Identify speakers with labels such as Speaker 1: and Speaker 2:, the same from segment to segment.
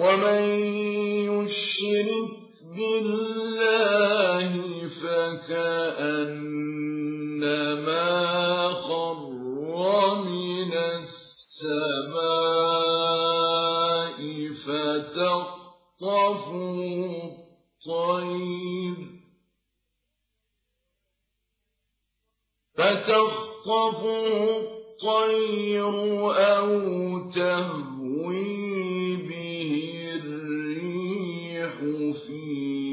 Speaker 1: ومن يشرك بالله فكأنما خر من السماء فتخطفه الطير أو تهوي به الريح في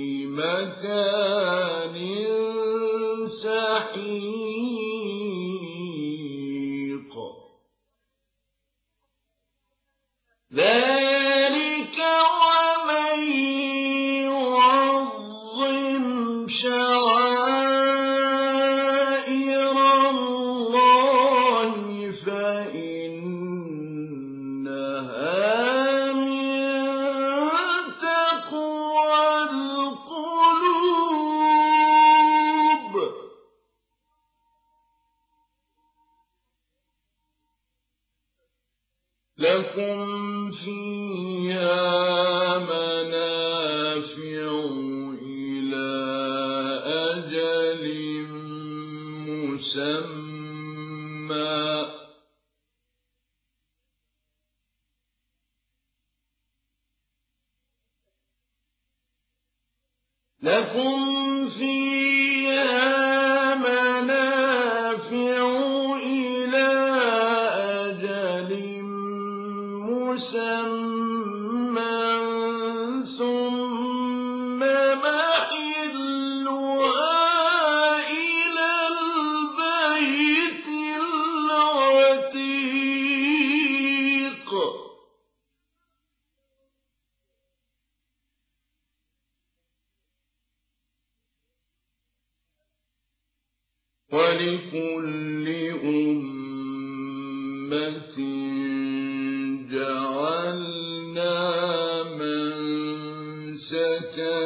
Speaker 1: مكان سحيق ذلك ومن يعظم شعائر الله فإنها من تقوى القلوب لكم فيها منافع إلى أجل مسمى لكم فيها منافع إلى أجل مسمى ثم محلها إلى البيت العتيق ولكل أمة جعلنا منسكا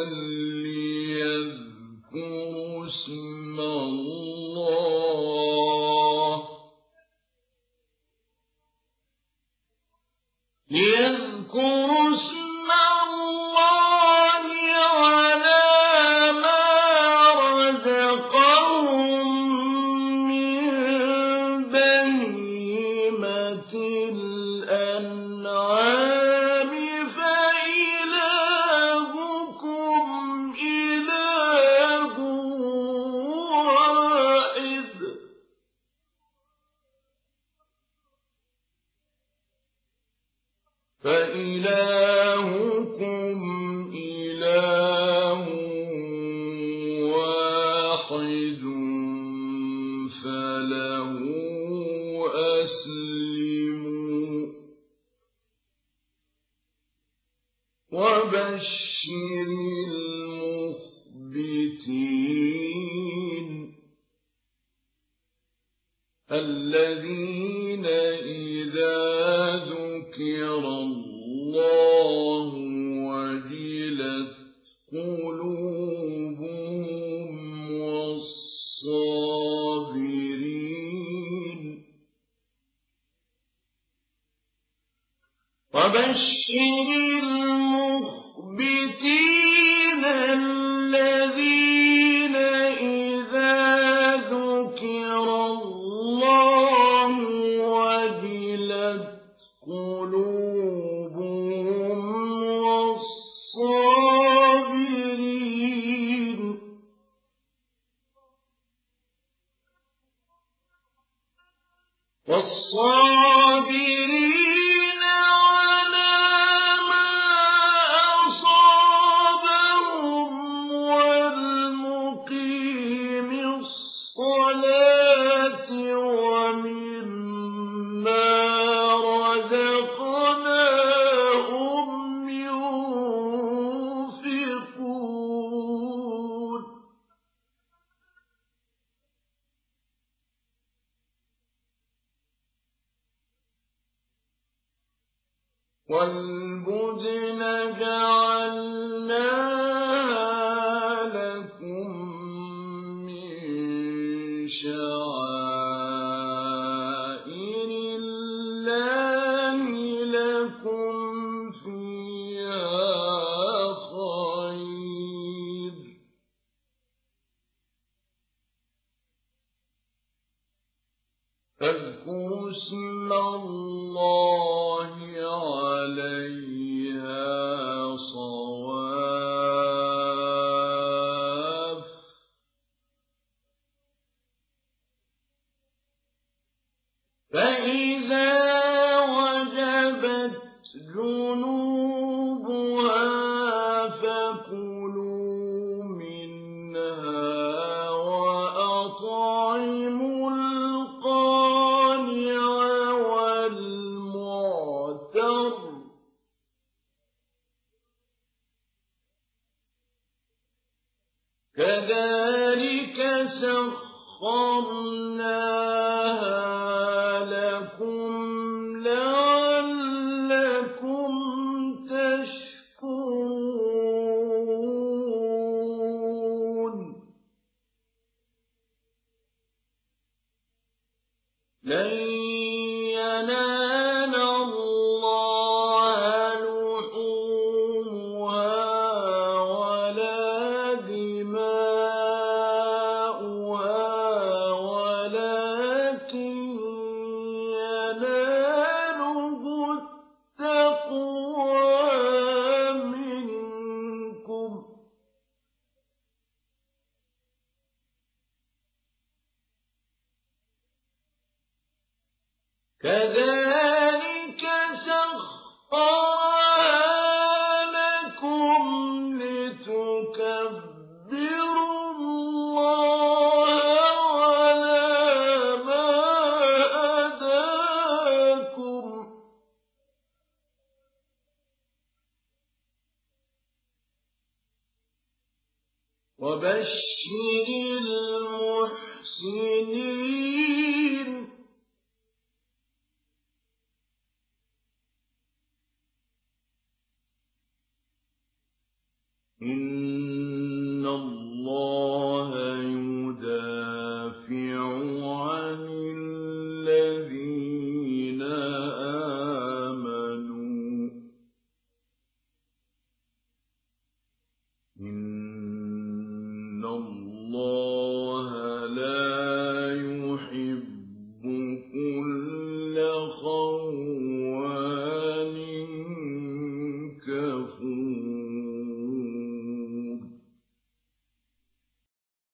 Speaker 1: ليذكروا اسم الله على ما رزقهم من بهيمة الأنعام فإلهكم إله واحد فله أسلموا وبشر المخبتين الذين إذا ذكر الله وجلت قلوبهم وبشر المخبتين الذين إذا ذكر الله وجلت قلوبهم والصابرين على ما أصابهم والمقيم الصلاة ومما رزقناهم ينفقون والبدن جعلناها لكم من شعائر الله لكم فيها فاذكروا اسم الله عليها صواف فإذا وجبت جنوبها فكلوا منها وأطعموا القانع والمعتر كذلك سخرناها لكم لعلكم تشكرون لن ينال الله لحومها ولا دماؤها ولكن يناله التقوى منكم كذلك سخرها لكم لتكبروا الله على ما هداكم وبشر المحسنين إن الله يدافع عن الذين آمنوا إن الله لا يحب